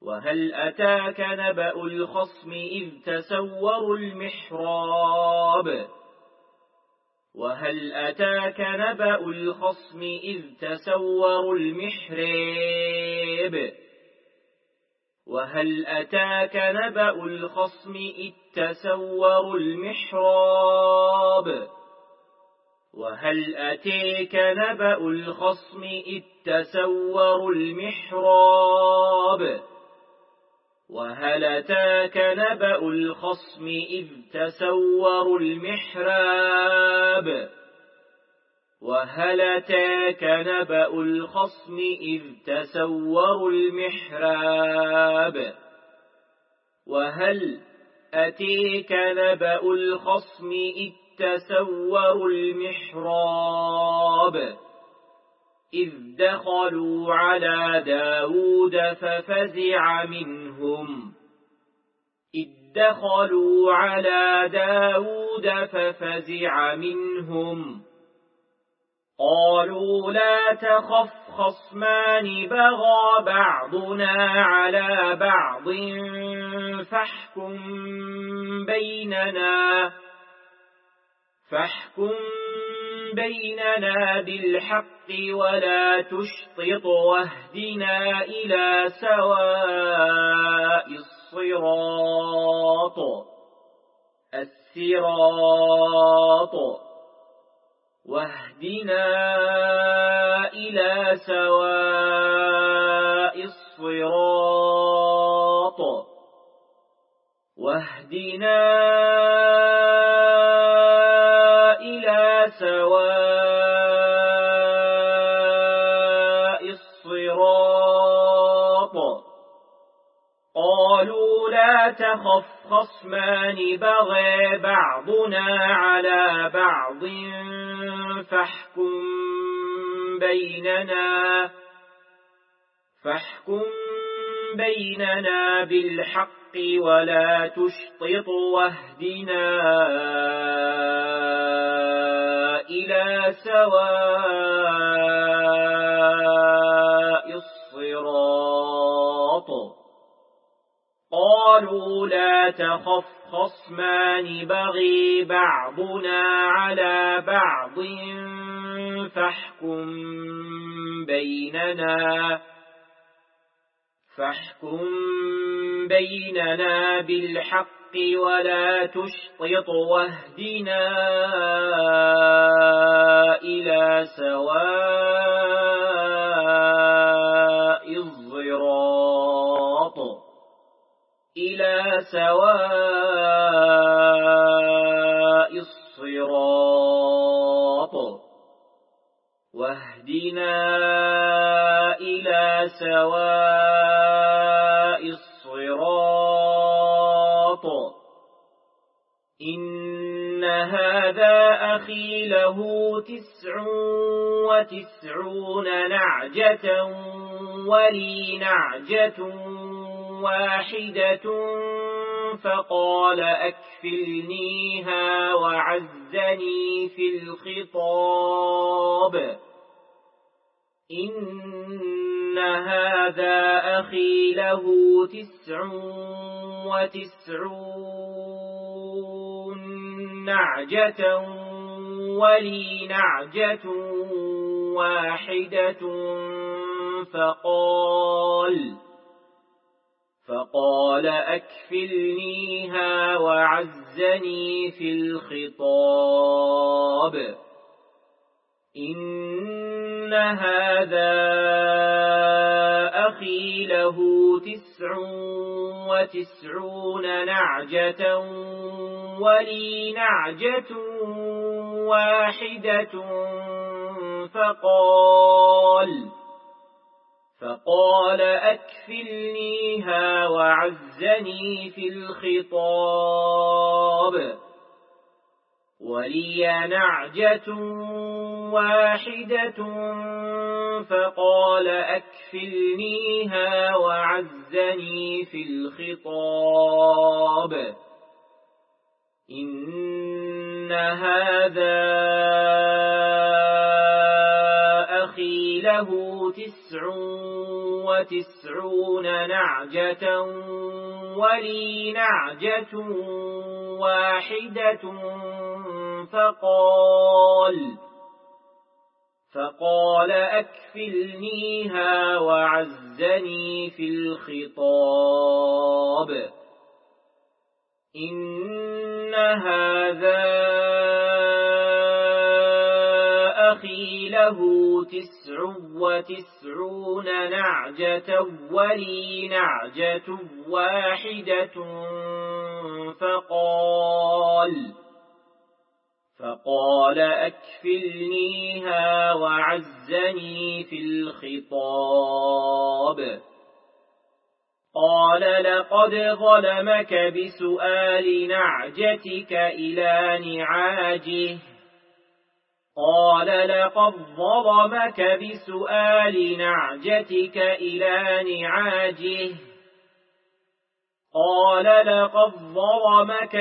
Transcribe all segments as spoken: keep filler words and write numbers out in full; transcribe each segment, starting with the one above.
وهل أتاك نبأ الخصم إذ تسوروا المحراب وهل أتاك نبأ الخصم إذ تسوروا المحراب وهل أتاك نبأ الخصم إذ تسوروا المحراب وهل أتاك نبأ الخصم إذ تسوروا المحراب وهل أتاك نبأ الخصم إذ تسوروا المحراب وهل أتاك نبأ الخصم إذ تسوروا المحراب وهل أتاك نبأ الخصم إذ تسوروا المحراب إذ دخلوا على داود ففزع منهم إذ دخلوا على داود ففزع منهم قالوا لا تخف خصمان بغى بعضنا على بعض فاحكم بيننا فاحكم بيننا بالحق ولا تشطط واهدنا إلى سواء الصراط الصراط واهدنا إلى سواء الصراط واهدنا إلى سواء الصراط قالوا لا تخف خصمان بغى بعضنا على بعض فاحكم بيننا فاحكم بيننا بالحق ولا تشطط واهدنا إلى سواء الصراط قالوا لا تخف خصمان بغي بعضنا على بعض فاحكم بيننا فاحكم بيننا بالحق ولا تشطط واهدنا إلى سواء الصراط إلى سواء الصراط واهدنا إلى سواء الصراط إن هذا أخي له تسع وتسعون نعجة ولي نعجة واحدة فقال أكفلنيها وعزني في الخطاب إن هذا أخي له تسع وتسعون نعجة ولي نعجة واحدة فقال فقال أكفلنيها وعزني في الخطاب إن هذا أخي له تسع وتسعون نعجة ولي نعجة واحدة فقال فقال أكفلنيها وعزني في الخطاب ولي نعجة واحدة فقال أكفلنيها وعزني في الخطاب إن هذا أخي له تسع وتسعون نعجة ولي نعجة واحدة فقال فقال أكفلنيها وعزني في الخطاب إن هذا أخي له تسع وتسعون نعجة ولي نعجة واحدة فقال فقال أكفلنيها وعزني في الخطاب قال لقد ظلمك بسؤال نعجتك إلى نعاجه قال لقد ظلمك بسؤال نعجتك إلى نعاجه قال لقد ظلمك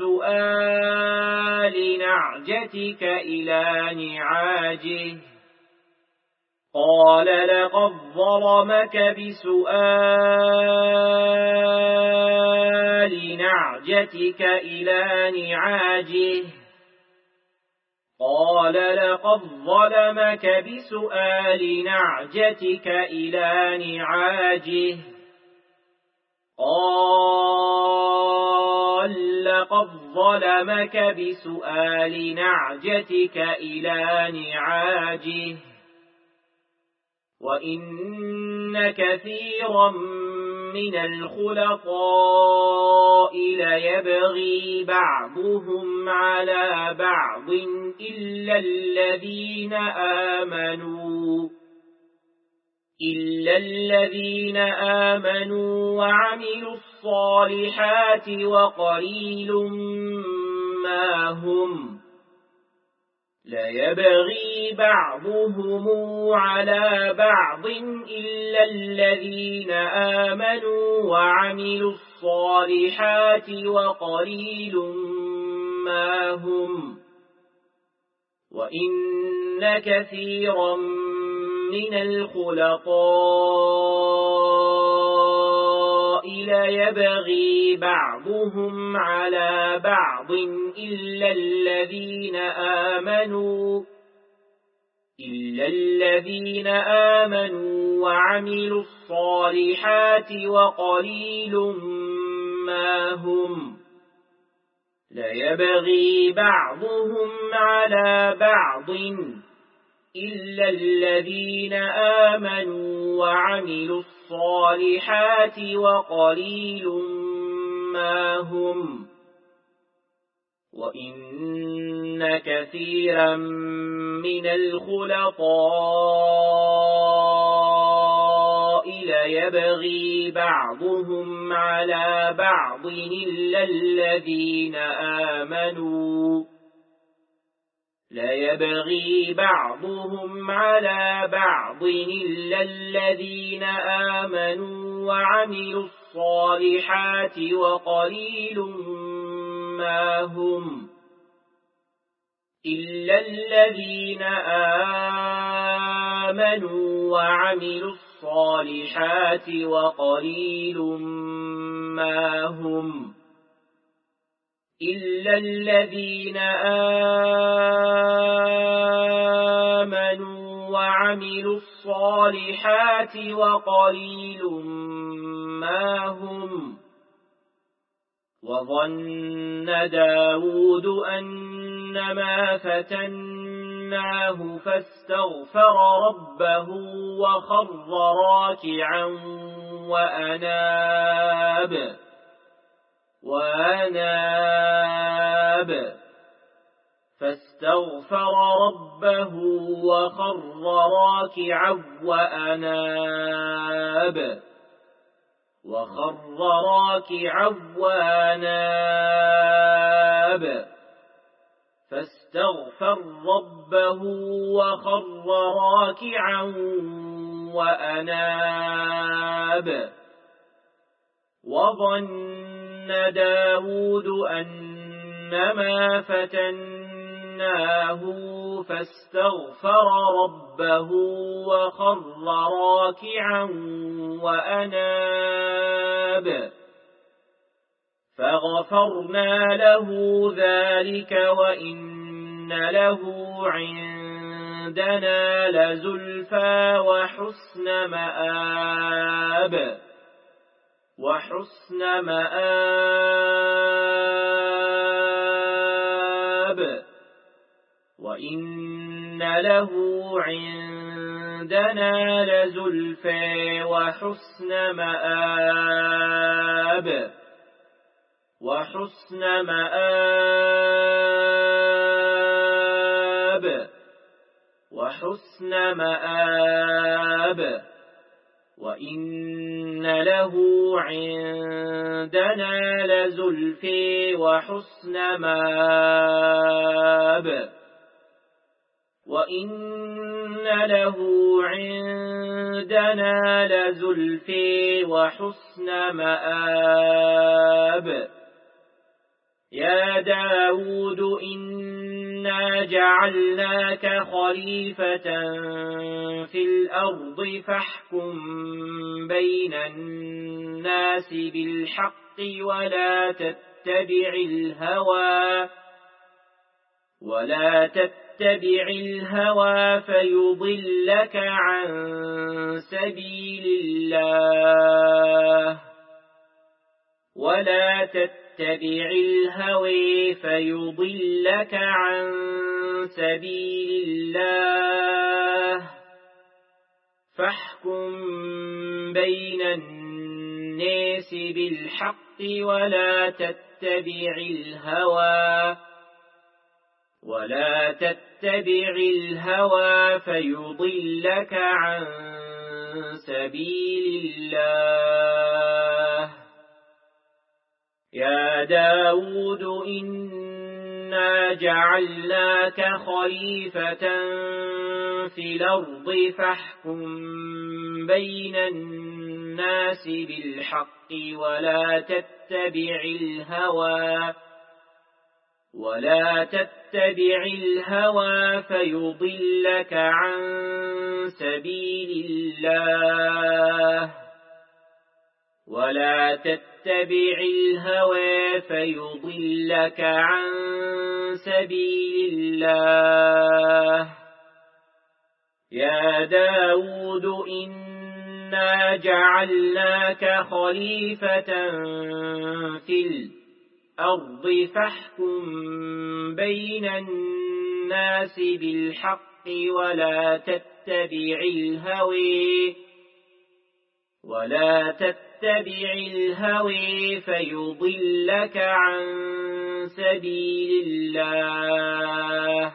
بسؤال نعجتك إلى نعاجه قال لقد ظلمك بسؤال نعجتك إلى نعاجه قال لقد ظلمك بسؤال نعجتك إلى نعاجه قال لقد ظلمك بسؤال نعجتك إلى نعاجه وإن كثيرا من الخلطاء ليبغي بعضهم على بعض إلا الذين آمنوا إلا الذين آمنوا وعملوا الصالحات وقليل ما هم ليبغي بعضهم على بعض إلا الذين آمنوا وعملوا الصالحات وقليل ما هم وإن كثيرا من الخلطاء ليبغي بعضهم على بعض إلا الذين آمنوا إلا الذين آمنوا وعملوا الصالحات وقليل ما هم ليبغي بعضهم على بعض إلا الذين آمنوا وعملوا الصالحات وقليل ما هم وإن كثيرا من الخلطاء ليبغي بعضهم على بعض إلا الذين آمنوا ليبغي بعضهم على بعض إلا الذين آمنوا وعملوا الصالحات وقليل ما هم إلا الذين آمنوا وعملوا الصالحات وقليل ما هم إلا الذين آمنوا وعملوا الصالحات وقليل ما هم وظن داود أنما فتناه فاستغفر ربه وخر راكعا وأناب وأناب فاستغفر ربه وخر راكعا وأناب وخر راكعا وأناب فاستغفر ربه وخر راكعا وأناب وظن داود أنما فتناه فَأَخْرَجْنَاهُ فَاسْتَغْفَرَ رَبَّهُ وَخَرَّ رَاكِعًا وَأَنَابَ فَغَفَرْنَا لَهُ ذَلِكَ وَإِنَّ لَهُ عِندَنَا لَزُلْفَىٰ وَحُسْنَ مَآبٍ وَحُسْنَ مَآبٍ وَإِنَّ لَهُ عِندَنَا لَزُلْفَىٰ وَحُسْنَ مَآبٍ وَحُسْنَ مَآبٍ وَحُسْنَ مَآبٍ وَإِنَّ لَهُ عِندَنَا لَزُلْفَىٰ وَحُسْنَ مَآبٍ وَإِنَّ لَهُ عِندَنَا لَزُلْفَىٰ وَحُسْنَ مَآبٍ يَا دَاوُودُ إِنَّا جَعَلْنَاكَ خَلِيفَةً فِي الْأَرْضِ فَاحْكُم بَيْنَ النَّاسِ بِالْحَقِّ وَلَا تَتَّبِعِ الْهَوَىٰ وَلَا تَتَّبِعِ الْهَوَىٰ فَيُضِلَّكَ عَن سَبِيلِ اللَّهِ وَلَا تَتَّبِعِ الْهَوَىٰ فَيُضِلَّكَ عَن سَبِيلِ اللَّهِ فَاحْكُم بَيْنَ النَّاسِ بِالْحَقِّ وَلَا تَتَّبِعِ الْهَوَىٰ وَلَا تَتَّبِعِ الْهَوَىٰ فَيُضِلَّكَ عَن سَبِيلِ اللَّهِ يَا دَاوُودُ إِنَّا جَعَلْنَاكَ خَلِيفَةً فِي الْأَرْضِ فَاحْكُم بَيْنَ النَّاسِ بِالْحَقِّ وَلَا تَتَّبِعِ الْهَوَىٰ وَلَا تَتَّبِعِ الْهَوَىٰ فَيُضِلَّكَ عَن سَبِيلِ اللَّهِ وَلَا تَتَّبِعِ الْهَوَىٰ فَيُضِلَّكَ عَن سَبِيلِ اللَّهِ يَا دَاوُودُ إِنَّا جَعَلْنَاكَ خَلِيفَةً فِي الْأَرْضِ فَاحْكُم بَيْنَ النَّاسِ بِالْحَقِّ وَلَا تَتَّبِعِ الْهَوَىٰ وَلَا تَتَّبِعِ الْهَوَىٰ فَيُضِلَّكَ عَن سَبِيلِ اللَّهِ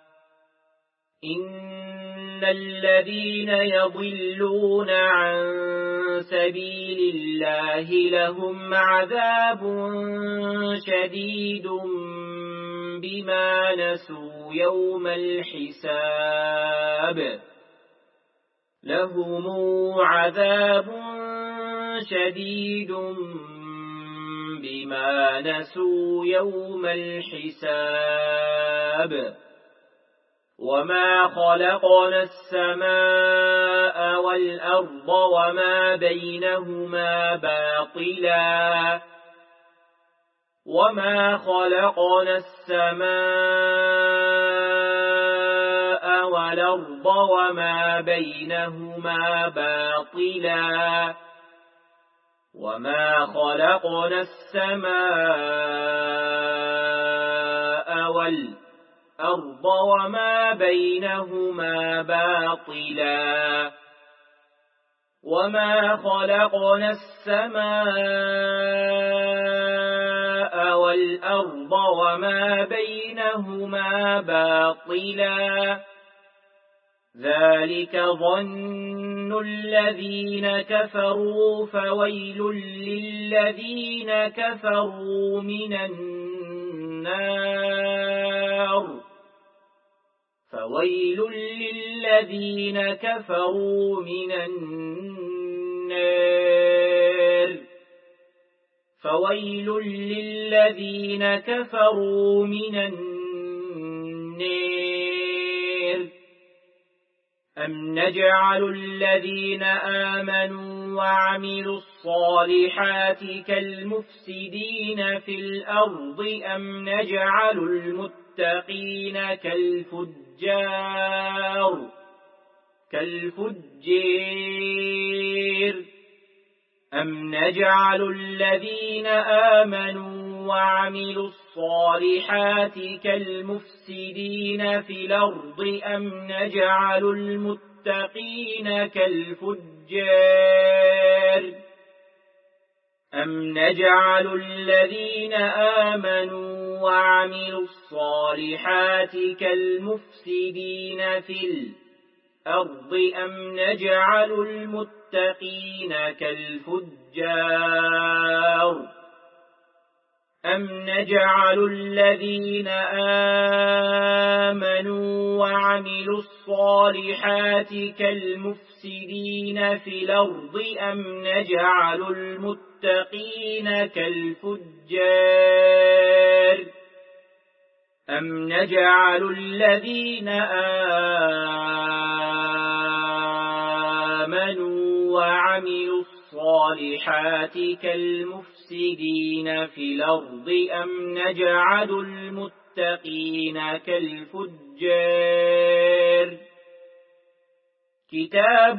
إِنَّ الَّذِينَ يَضِلُّونَ عَن سَبِيلِ اللَّهِ لَهُمْ عَذَابٌ شَدِيدٌ بِمَا نَسُوا يَوْمَ الْحِسَابِ لَهُمْ عَذَابٌ شَدِيدٌ بِمَا نَسُوا يَوْمَ الْحِسَابِ وَمَا خَلَقْنَا السَّمَاءَ وَالْأَرْضَ وَمَا بَيْنَهُمَا بَاطِلًا وَمَا خَلَقْنَا السَّمَاءَ وَالْأَرْضَ وَمَا بَيْنَهُمَا بَاطِلًا وَمَا خَلَقْنَا السَّمَاءَ وَالْأَرْضَ وَمَا بَيْنَهُمَا بَاطِلًا وَمَا خَلَقْنَا السَّمَاءَ وَالْأَرْضَ وَمَا بَيْنَهُمَا بَاطِلًا ذَلِكَ ظَنُّ الَّذِينَ كَفَرُوا فَوَيْلٌ لِّلَّذِينَ كَفَرُوا مِنَ النَّارِ فَوَيْلٌ لِّلَّذِينَ كَفَرُوا مِنَ النَّارِ فَوَيْلٌ لِّلَّذِينَ كَفَرُوا مِنَ النَّارِ النير أم نجعل الذين آمنوا وعملوا الصالحات كالمفسدين في الأرض أم نجعل المتقين كالفجار كالفجير أم نجعل الذين آمنوا وعملوا الصالحات كالمفسدين في الأرض أم نجعل المتقين كالفجار أم نجعل الذين آمنوا وعملوا الصالحات كالمفسدين في الأرض أم نجعل المتقين كالفجار أم نجعل الذين آمنوا وعملوا الصالحات كالمفسدين في الأرض أم نجعل المتقين كالفجار أم نجعل الذين آمنوا وعملوا الصالحات كالمفسدين في الأرض أم نجعل المتقين كالفجار كتاب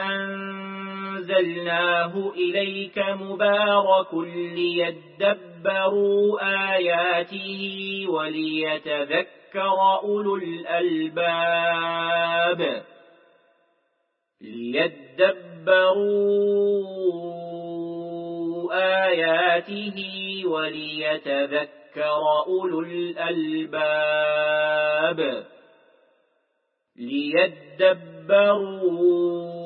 أنزلناه إليك مبارك ليدبروا آياته وليتذكر أولو الألباب ليدبروا آياته وليتذكر أولو الألباب ليدبروا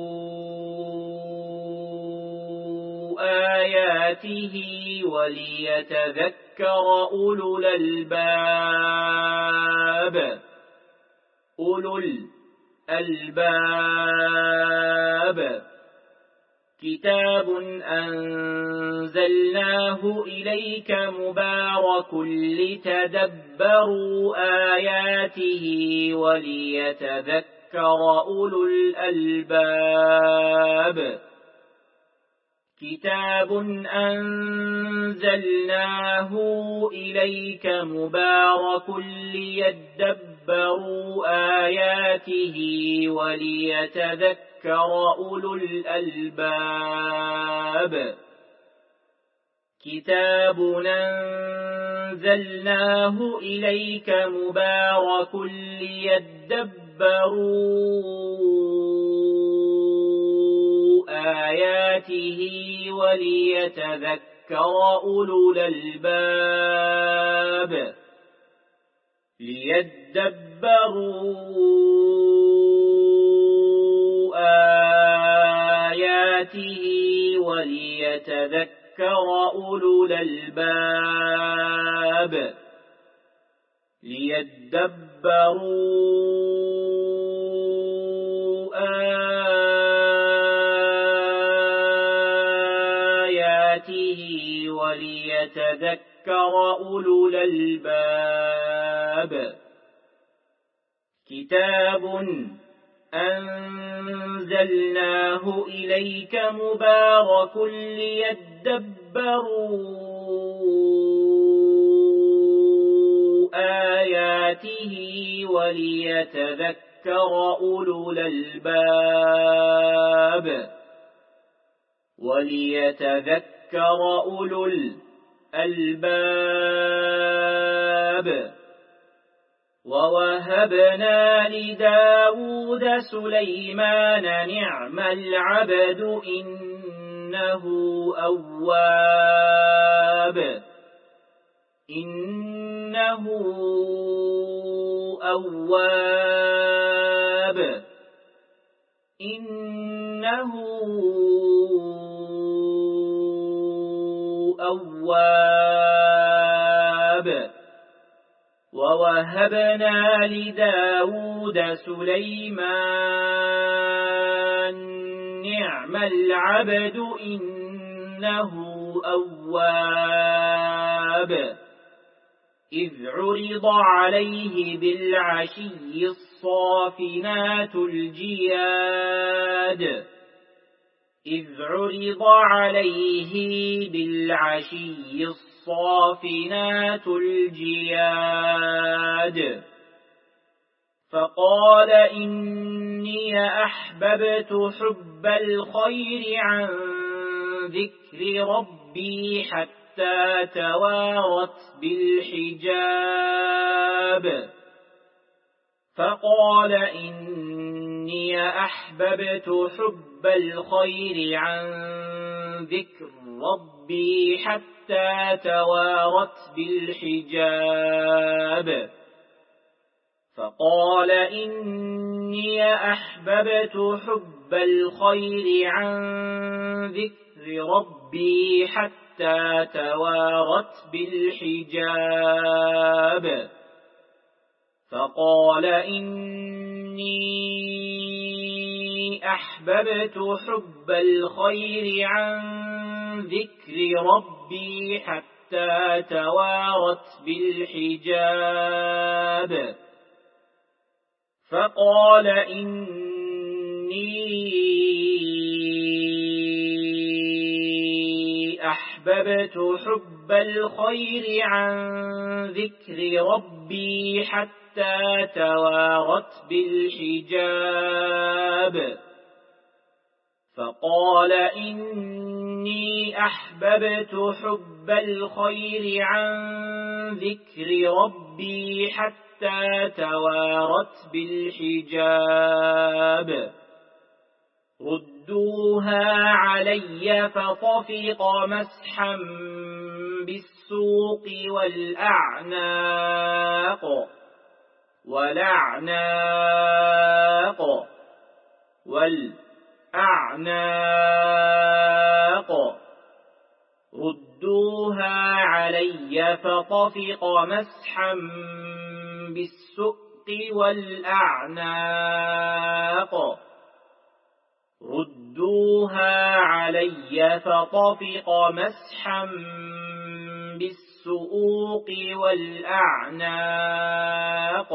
آياته وليتذكر أولو الألباب أولو الألباب كتاب أنزلناه إليك مبارك لتدبروا آياته وليتذكر أولو الألباب كتاب أنزلناه إليك مبارك ليدبروا آياته وليتذكر أولو الألباب كتاب أنزلناه إليك مبارك ليدبروا آياته وليتذكر أولو الألباب ليدبروا آياته وليتذكر أولو الألباب ليدبروا آياته وليتذكر أولو الألباب كتاب أنزلناه إليك مبارك ليدبروا آياته وليتذكر أولو الألباب وليتذكر أولو الألباب ووهبنا لداود سليمان نعم العبد إنه أواب إنه أواب إنه أواب ووهبنا لداود سليمان نعم العبد إنه أواب إذ عرض عليه بالعشي الصافنات الجياد إذ عرض عليه بالعشي الصافنات الجياد فقال إني أحببت حب الخير عن ذكر ربي حتى توارت بالحجاب فقال إني أحببت حب الخير عن ذكر ربي حتى توارت بالحجاب فقال إني أحببت حب الخير عن ذكر ربي حتى توارت بالحجاب فقال إني أحببت حب الخير عن ذكر ربي حتى توارت بالحجاب فقال إني أحببت حب الخير عن ذكر ربي حتى توارت بالحجاب فقال إني أحببت حب الخير عن ذكر ربي حتى توارت بالحجاب ردوها علي فطفق مسحا بالسوق والأعناق والأعناق والأعناق ردوها علي فطفق مسحا بالسوق والأعناق ردوها علي فطفق مسحا بالسوق والأعناق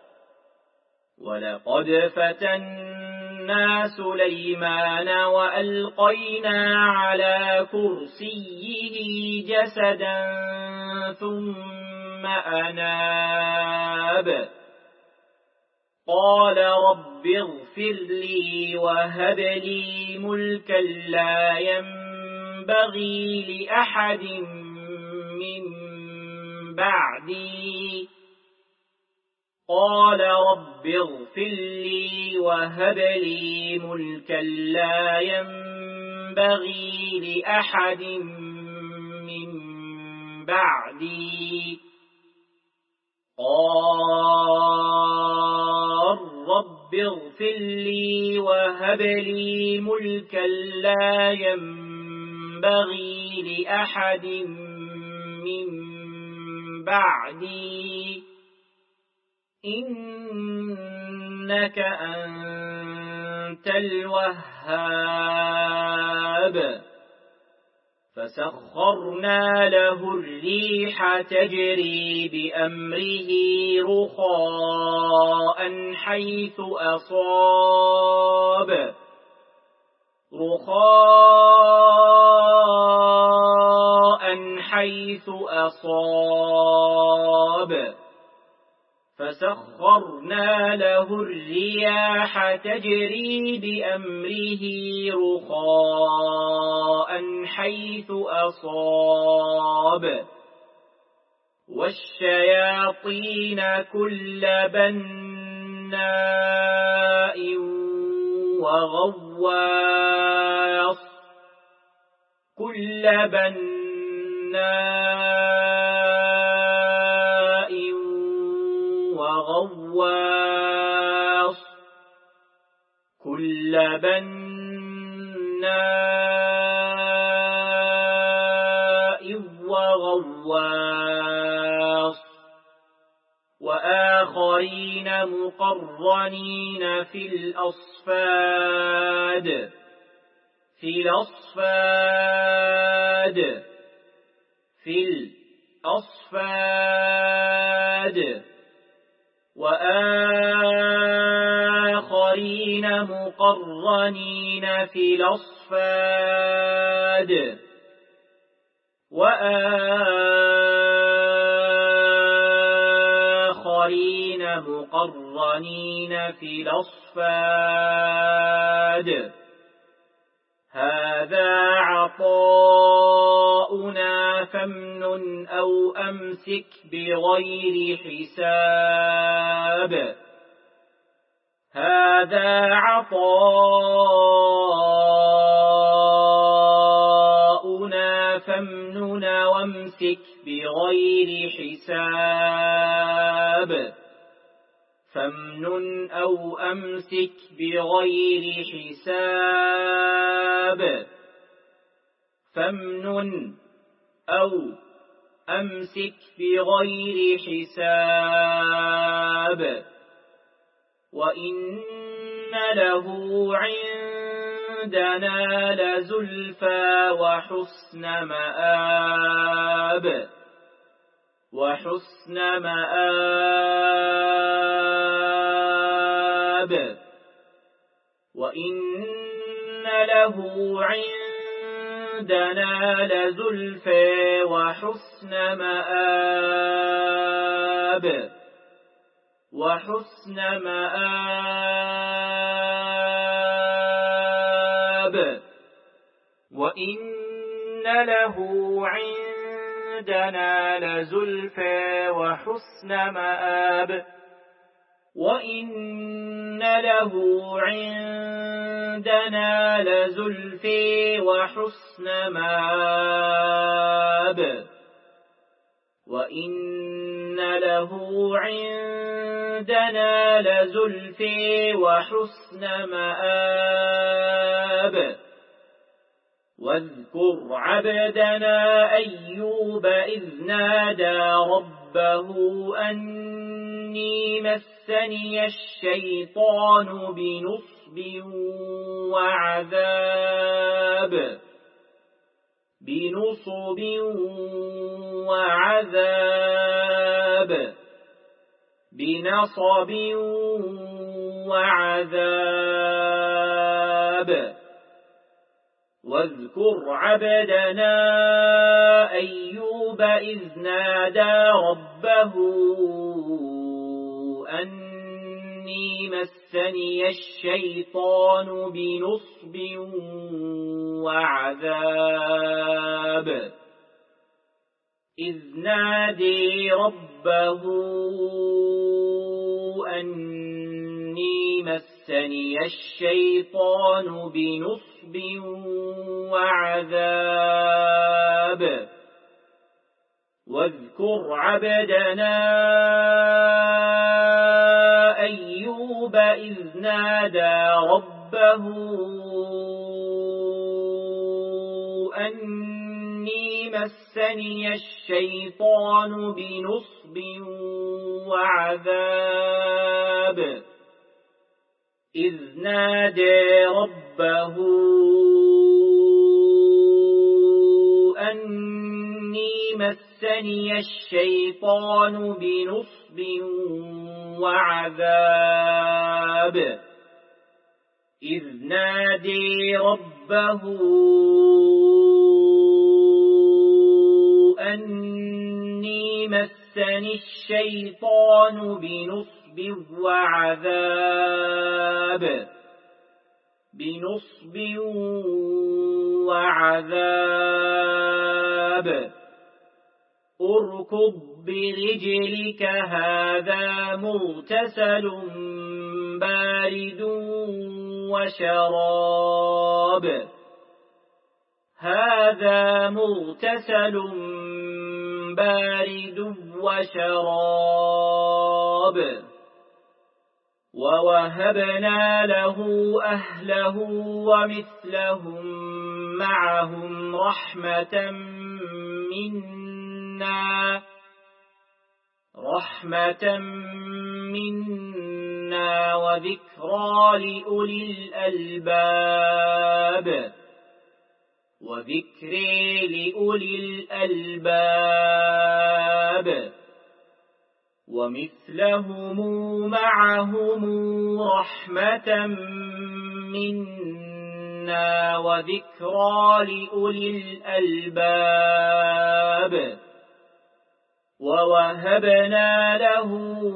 ولقد فتنا سليمان وألقينا على كرسيه جسدا ثم أناب قال رب اغفر لي وهب لي ملكا لا ينبغي لأحد من بعدي قال رب اغفر لي وهب لي ملكا لا ينبغي لأحد من بعدي قال رب اغفر لي وهب لي ملكا لا ينبغي لأحد من بعدي إنك أنت الوهاب فسخرنا له الريح تجري بأمره رخاء حيث أصاب رخاء حيث أصاب فسخرنا له الرياح تجري بأمره رخاء حيث أصاب والشياطين كل بناء وغواص كل بناء وغواص كل بناء وغواص وآخرين مقرنين في الأصفاد في الأصفاد في أصفاد وآخرين مقرنين في الأصفاد وآخرين مقرنين في الأصفاد هذا عطاؤنا فامنن أو أمسك بغير حساب هذا عطاؤنا فامنن وامسك بغير حساب فامنن أو أمسك بغير حساب فامنن أو أمسك بغير حساب وإن له عندنا لزلفى وحسن مآب وحسن مآب وإن له عندنا لزلفى وحسن مآب وحسن مآب وإن له عندنا لزلفى وحسن مآب وإن له عندنا لزلفى وحسن مآب وإن له عندنا لزلفى وحسن مآب واذكر عبدنا أيوب إذ نادى ربه أني مسني الشيطان بنصب وعذاب بنصب وعذاب بنصب وعذاب واذكر عبدنا أيوب إذ نادى ربه أني مسني الشيطان بنصب وعذاب إذ نادي ربه أني مسني الشيطان بنصب وعذاب واذكر عبدنا أيوب إذ نادى ربه أني مسني الشيطان بنصب وعذاب إذ نادى ربه أني مسني الشيطان بنصب وعذاب إذ نادى ربه أني مسني الشيطان بنصب وعذاب بنصب وعذاب اركض برجلك هذا مغتسل بارد وشراب هذا مغتسل بارد وشراب ووهبنا له أهله ومثلهم معهم رحمة منا رحمة منا وذكرى لأولي الألباب وذكري لأولي الألباب ومثلهم معهم رحمة منا وذكرى لأولي الألباب ووهبنا له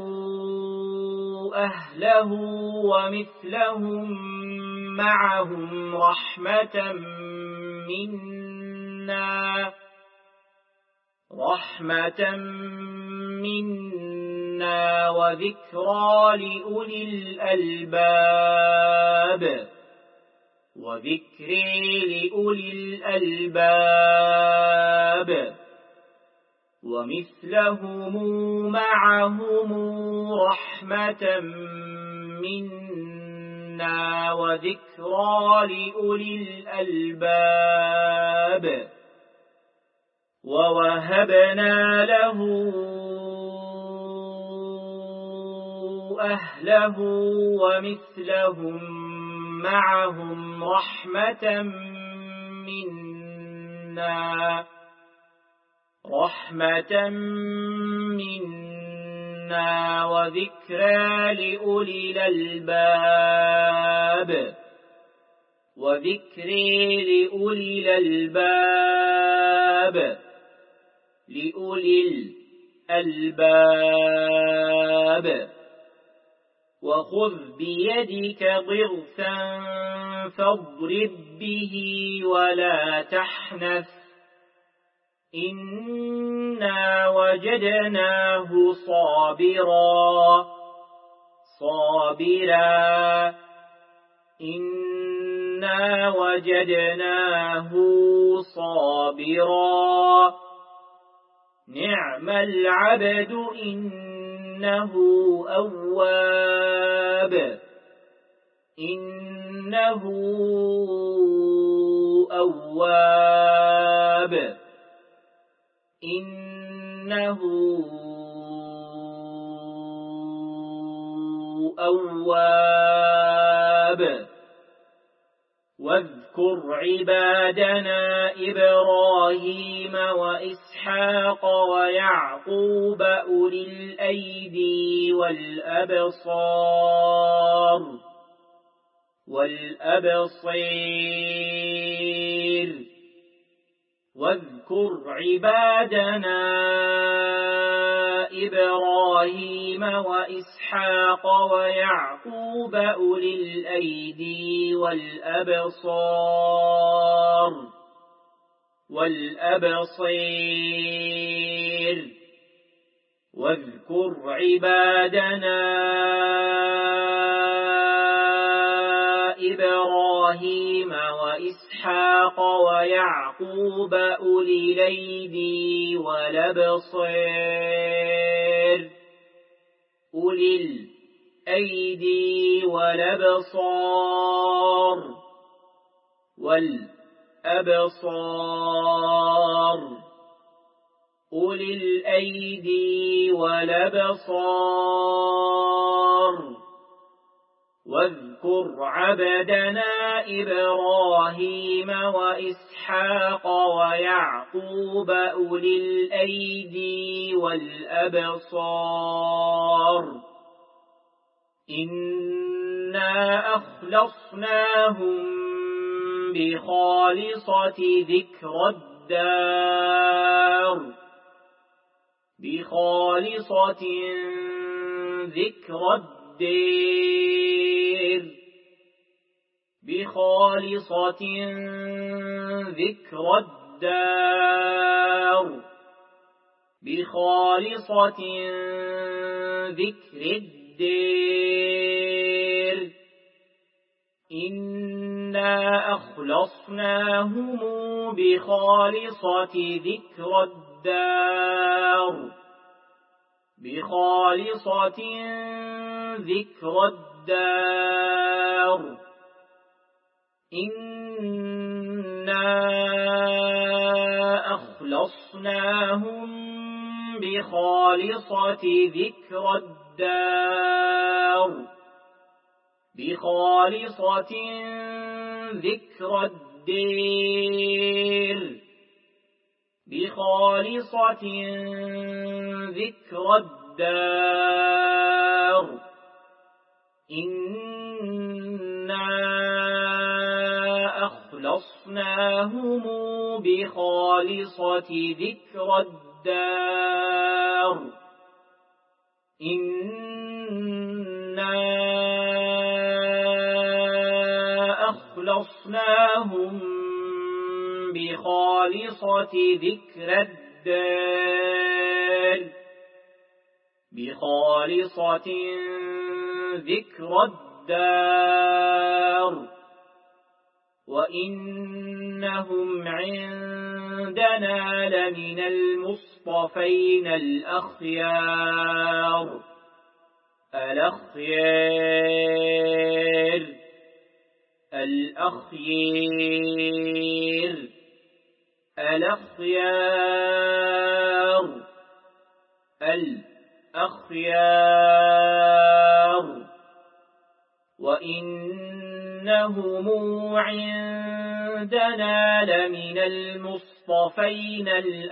أهله ومثلهم معهم رحمة منا رحمة منا وذكرى لأولي الألباب وذكري لأولي الألباب ومثلهم معهم رحمة منا وذكرى لأولي الألباب ووهبنا له أهله ومثلهم معهم رحمة منا رحمة منا وذكرى لأولي الألباب وذكري لأولي الألباب لأولي الألباب وخذ بيدك ضغثا فاضرب به ولا تحنث إنا وجدناه صابرا صابرا إنا وجدناه صابرا نعم العبد إنه أواب إنه أواب إنه أواب واذكر عبادنا إبراهيم وإسحاق ويعقوب أولي الأيدي والأبصار والأبصير واذكر عبادنا إبراهيم وإسحاق ويعقوب أولي الأيدي والأبصار والأبصير واذكر عبادنا إبراهيم وإسحاق ويعقوب أولي الأيدي والأبصار أولي الأيدي والأبصار والأبصار أولي الأيدي والأبصار واذكر عبدنا إبراهيم وإسحاق ويعقوب أولي الأيدي والأبصار إنا أخلصناهم بخالصة ذكر الدار بخالصة ذكر الدير بخالصة ذكر الدار بخالصة ذكر الدير إنا أخلصناهم بخالصة ذكر الدار بخالصة ذكر الدار إنا أخلصناهم بخالصة ذكر الدار بخالصة ذكر الدار الدير بخالصة ذكر الدار إنا أخلصناهم بخالصة ذكر الدار إنا أخلصناهم بخالصة ذكر الدار بخالصة ذكر الدار وإنهم عندنا لمن المصطفين الأخيار الأخيار الأخيار الأخيار الأخيار وإنهم عندنا لمن المصطفين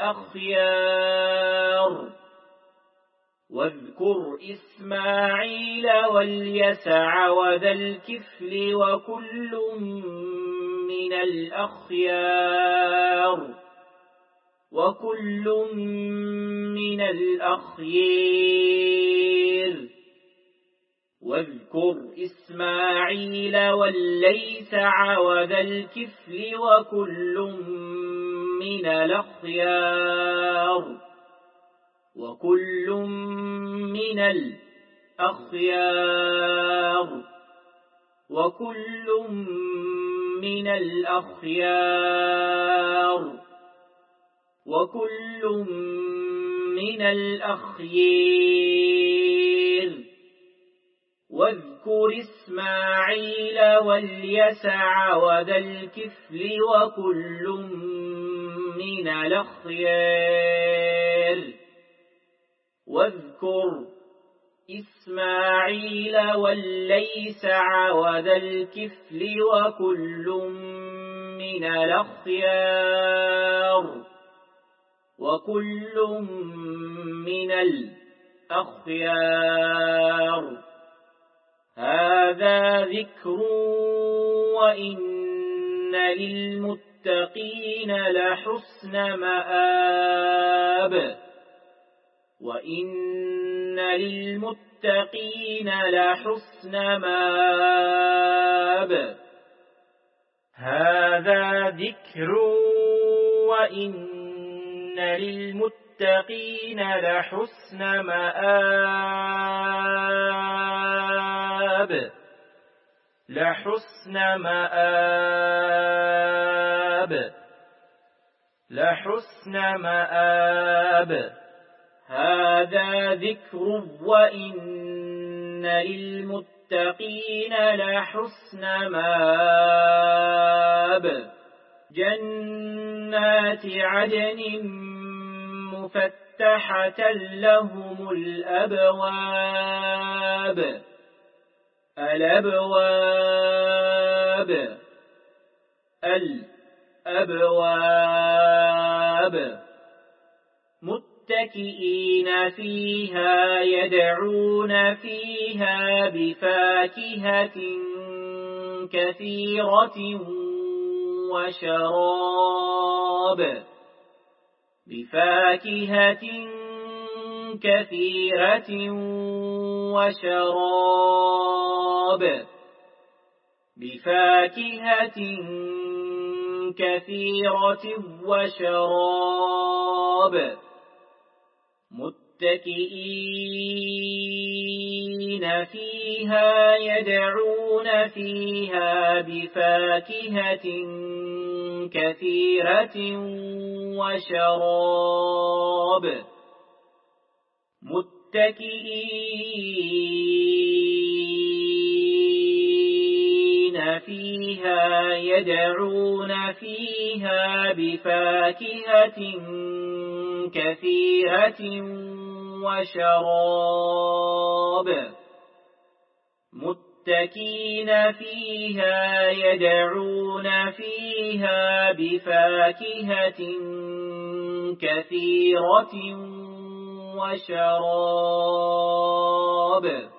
الأخيار واذكر إسماعيل واليسع وذا الكفل وكل من الأخيار وكل من الأخيار واذكر إسماعيل واليسع وذا الكفل وكل من الأخيار وكل من الأخيار وكل من الأخيار وكل من الأخيار واذكر إسماعيل واليسع وذا الكفل وكل من الأخيار واذكر إسماعيل واليسع وذا الكفل وكل من الأخيار وكل من الأخيار هذا ذكر وإن للمتقين لحسن مآب وإن للمتقين لحسن مآب هذا ذكر وإن للمتقين لحسن مآب لحسن مآب لحسن مآب هذا ذكر وإن للمتقين لحسن مآب جنات عدن مفتحة لهم الأبواب الأبواب الأبواب متكئين فيها يدعون فيها بفاكهة كثيرة وشراب بفاكهة كثيرة وشراب بفاكهة كثيرة وشراب متكئين فيها يدعون فيها بفاكهة كثيرة وشراب متكئين فيها يدعون فيها بفاكهة كثيرة وشراب متكئين متكين فيها يدعون فيها بفاكهة كثيرة وشراب